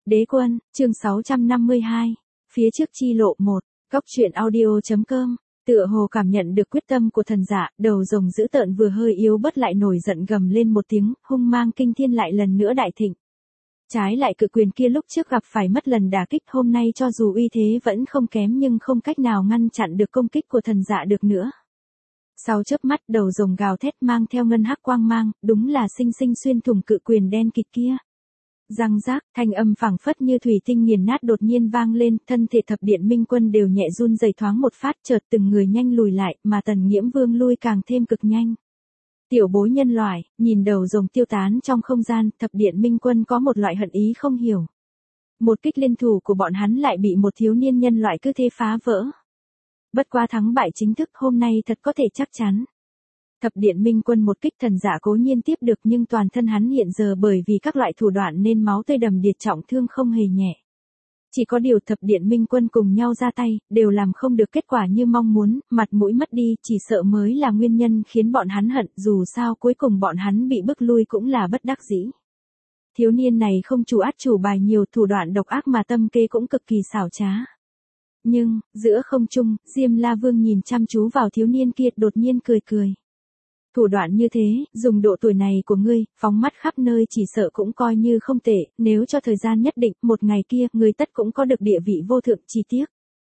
Đế quân, chương 652. Phía trước chi lộ 1, Cóc truyện audio.com. Tựa hồ cảm nhận được quyết tâm của thần dạ, đầu rồng dữ tợn vừa hơi yếu bớt lại nổi giận gầm lên một tiếng, hung mang kinh thiên lại lần nữa đại thịnh. Trái lại cự quyền kia lúc trước gặp phải mất lần đả kích, hôm nay cho dù uy thế vẫn không kém nhưng không cách nào ngăn chặn được công kích của thần dạ được nữa. Sau chớp mắt đầu rồng gào thét mang theo ngân hắc quang mang, đúng là sinh sinh xuyên thủng cự quyền đen kịt kia. Răng rác, thanh âm phảng phất như thủy tinh nghiền nát đột nhiên vang lên, thân thể thập điện minh quân đều nhẹ run rẩy thoáng một phát, chợt từng người nhanh lùi lại, mà Tần Nghiễm Vương lui càng thêm cực nhanh. Tiểu bối nhân loại, nhìn đầu rồng tiêu tán trong không gian, thập điện minh quân có một loại hận ý không hiểu. Một kích liên thủ của bọn hắn lại bị một thiếu niên nhân loại cứ thế phá vỡ. Bất quá thắng bại chính thức hôm nay thật có thể chắc chắn. Thập điện minh quân một kích thần dạ cố nhiên tiếp được, nhưng toàn thân hắn hiện giờ bởi vì các loại thủ đoạn nên máu tươi đầm đìa, trọng thương không hề nhẹ. Chỉ có điều thập điện minh quân cùng nhau ra tay, đều làm không được kết quả như mong muốn, mặt mũi mất đi, chỉ sợ mới là nguyên nhân khiến bọn hắn hận, dù sao cuối cùng bọn hắn bị bức lui cũng là bất đắc dĩ. Thiếu niên này không chủ át chủ bài nhiều, thủ đoạn độc ác mà tâm kế cũng cực kỳ xảo trá. Nhưng, giữa không trung, Diêm La Vương nhìn chăm chú vào thiếu niên kia, đột nhiên cười cười. Thủ đoạn như thế, dùng độ tuổi này của ngươi, phóng mắt khắp nơi chỉ sợ cũng coi như không tệ, nếu cho thời gian nhất định, một ngày kia, ngươi tất cũng có được địa vị vô thượng, chi tiết.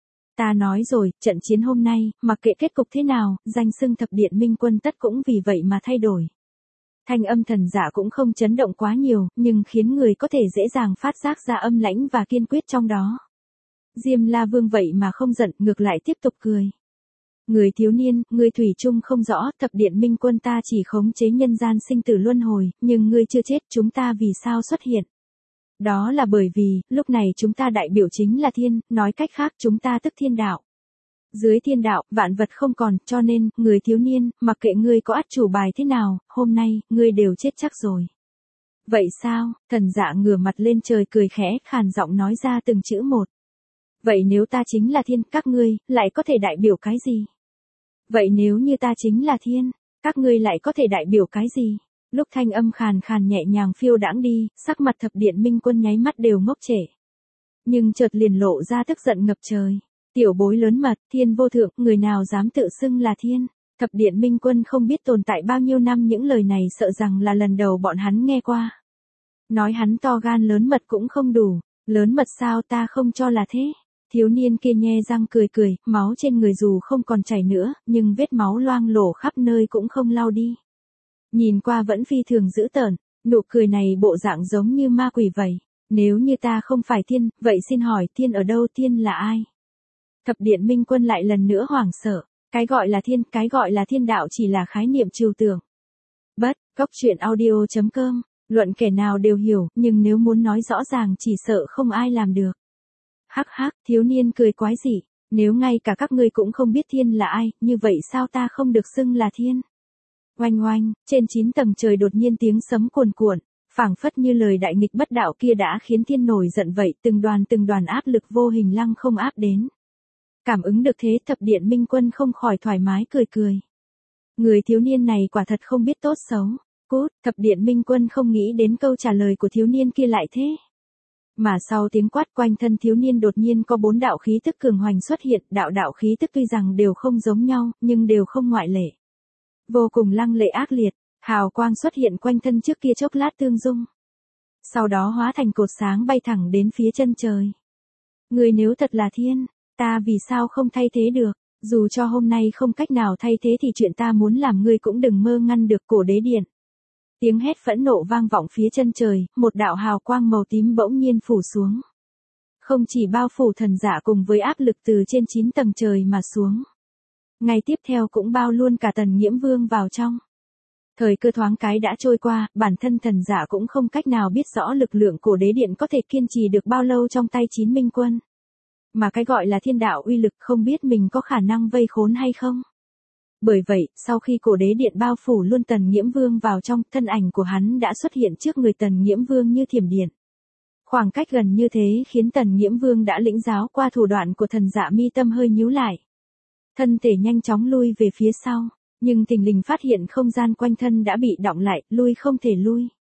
Ta nói rồi, trận chiến hôm nay, mặc kệ kết cục thế nào, danh xưng thập điện minh quân tất cũng vì vậy mà thay đổi. Thanh âm thần giả cũng không chấn động quá nhiều, nhưng khiến người có thể dễ dàng phát giác ra âm lãnh và kiên quyết trong đó. Diêm La Vương vậy mà không giận, ngược lại tiếp tục cười. Người thiếu niên, ngươi thủy chung không rõ, thập điện minh quân ta chỉ khống chế nhân gian sinh tử luân hồi, nhưng ngươi chưa chết, chúng ta vì sao xuất hiện? Đó là bởi vì, lúc này chúng ta đại biểu chính là thiên, nói cách khác chúng ta tức thiên đạo. Dưới thiên đạo, vạn vật không còn, cho nên, người thiếu niên, mặc kệ ngươi có át chủ bài thế nào, hôm nay, ngươi đều chết chắc rồi. Vậy sao? Thần dạ ngửa mặt lên trời cười khẽ, khàn giọng nói ra từng chữ một. Vậy nếu ta chính là thiên, các ngươi, lại có thể đại biểu cái gì? Vậy nếu như ta chính là thiên, các ngươi lại có thể đại biểu cái gì? Lúc thanh âm khàn khàn nhẹ nhàng phiêu đãng đi, sắc mặt thập điện minh quân nháy mắt đều ngốc trệ. Nhưng chợt liền lộ ra tức giận ngập trời. Tiểu bối lớn mật, thiên vô thượng, người nào dám tự xưng là thiên? Thập điện minh quân không biết tồn tại bao nhiêu năm, những lời này sợ rằng là lần đầu bọn hắn nghe qua. Nói hắn to gan lớn mật cũng không đủ, lớn mật sao, ta không cho là thế. Thiếu niên kia nhe răng cười cười, máu trên người dù không còn chảy nữa, nhưng vết máu loang lổ khắp nơi cũng không lau đi. Nhìn qua vẫn phi thường dữ tợn, nụ cười này bộ dạng giống như ma quỷ vậy. Nếu như ta không phải thiên, vậy xin hỏi thiên ở đâu, thiên là ai? Thập điện minh quân lại lần nữa hoảng sợ, cái gọi là thiên, cái gọi là thiên đạo chỉ là khái niệm trừu tượng. Cóc truyện audio.com, luận kẻ nào đều hiểu, nhưng nếu muốn nói rõ ràng chỉ sợ không ai làm được. Hắc hắc, thiếu niên cười quái dị, nếu ngay cả các ngươi cũng không biết thiên là ai, như vậy sao ta không được xưng là thiên? Oanh oanh, trên 9 tầng trời đột nhiên tiếng sấm cuồn cuộn, phảng phất như lời đại nghịch bất đạo kia đã khiến thiên nổi giận vậy, từng đoàn áp lực vô hình lăng không áp đến. Cảm ứng được thế, thập điện minh quân không khỏi thoải mái cười cười. Người thiếu niên này quả thật không biết tốt xấu. Cút, thập điện minh quân không nghĩ đến câu trả lời của thiếu niên kia lại thế. Mà sau tiếng quát, quanh thân thiếu niên đột nhiên có 4 đạo khí tức cường hoành xuất hiện, đạo khí tức tuy rằng đều không giống nhau, nhưng đều không ngoại lệ. Vô cùng lăng lệ ác liệt, hào quang xuất hiện quanh thân trước kia chốc lát tương dung. Sau đó hóa thành cột sáng bay thẳng đến phía chân trời. Người nếu thật là thiên, ta vì sao không thay thế được, dù cho hôm nay không cách nào thay thế thì chuyện ta muốn làm ngươi cũng đừng mơ ngăn được. Cổ đế điện. Tiếng hét phẫn nộ vang vọng phía chân trời, một đạo hào quang màu tím bỗng nhiên phủ xuống. Không chỉ bao phủ thần giả cùng với áp lực từ trên 9 tầng trời mà xuống. Ngày tiếp theo cũng bao luôn cả Tần Nghiễm Vương vào trong. Thời cơ thoáng cái đã trôi qua, bản thân thần giả cũng không cách nào biết rõ lực lượng cổ đế điện có thể kiên trì được bao lâu trong tay 9 minh quân. Mà cái gọi là thiên đạo uy lực không biết mình có khả năng vây khốn hay không. Bởi vậy, sau khi cổ đế điện bao phủ luôn Tần Nghiễm Vương vào trong, thân ảnh của hắn đã xuất hiện trước người Tần Nghiễm Vương như thiểm điện. Khoảng cách gần như thế khiến Tần Nghiễm Vương đã lĩnh giáo qua thủ đoạn của thần dạ, mi tâm hơi nhíu lại. Thân thể nhanh chóng lui về phía sau, nhưng thình lình phát hiện không gian quanh thân đã bị đọng lại, lui không thể lui.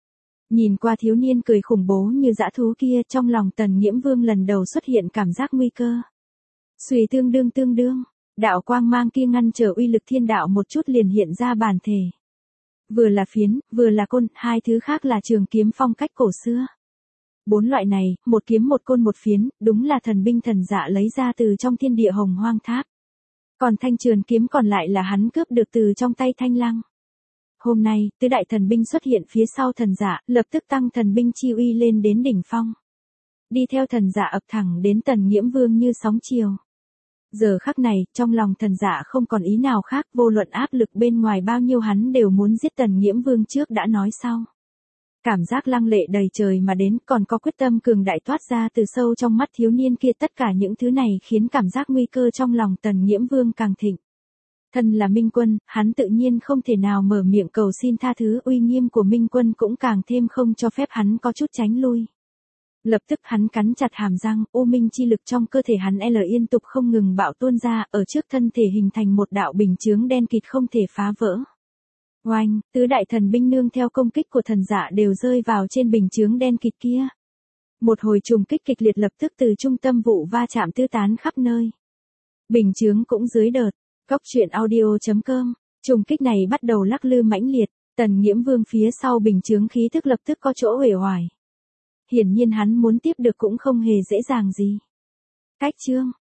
Nhìn qua thiếu niên cười khủng bố như dã thú kia, trong lòng Tần Nghiễm Vương lần đầu xuất hiện cảm giác nguy cơ. Xuy tương đương, đạo quang mang kia ngăn trở uy lực thiên đạo một chút liền hiện ra bản thể. Vừa là phiến, vừa là côn, hai thứ khác là trường kiếm phong cách cổ xưa. Bốn loại này, một kiếm một côn một phiến, đúng là thần binh thần dạ lấy ra từ trong thiên địa hồng hoang tháp. Còn thanh trường kiếm còn lại là hắn cướp được từ trong tay Thanh Lăng. Hôm nay, tứ đại thần binh xuất hiện phía sau thần dạ, lập tức tăng thần binh chi uy lên đến đỉnh phong. Đi theo thần dạ ập thẳng đến Tần Nghiễm Vương như sóng chiều. Giờ khắc này, trong lòng thần dạ không còn ý nào khác, vô luận áp lực bên ngoài bao nhiêu hắn đều muốn giết Tần Nghiễm Vương trước đã nói sau. Cảm giác lăng lệ đầy trời mà đến, còn có quyết tâm cường đại toát ra từ sâu trong mắt thiếu niên kia, tất cả những thứ này khiến cảm giác nguy cơ trong lòng Tần Nghiễm Vương càng thịnh. Thân là Minh Quân, hắn tự nhiên không thể nào mở miệng cầu xin tha thứ, uy nghiêm của Minh Quân cũng càng thêm không cho phép hắn có chút tránh lui. Lập tức hắn cắn chặt hàm răng, u minh chi lực trong cơ thể hắn liên tục không ngừng bạo tuôn ra, ở trước thân thể hình thành một đạo bình chướng đen kịt không thể phá vỡ. Oanh, tứ đại thần binh nương theo công kích của thần dạ đều rơi vào trên bình chướng đen kịt kia. Một hồi trùng kích kịch liệt lập tức từ trung tâm vụ va chạm tứ tán khắp nơi. Bình chướng cũng dưới đợt. Cóc truyện audio.com, trùng kích này bắt đầu lắc lư mãnh liệt, Tần Nghiễm Vương phía sau bình chướng khí thức lập tức có chỗ uể oải. Hiển nhiên hắn muốn tiếp được cũng không hề dễ dàng gì. Cách chương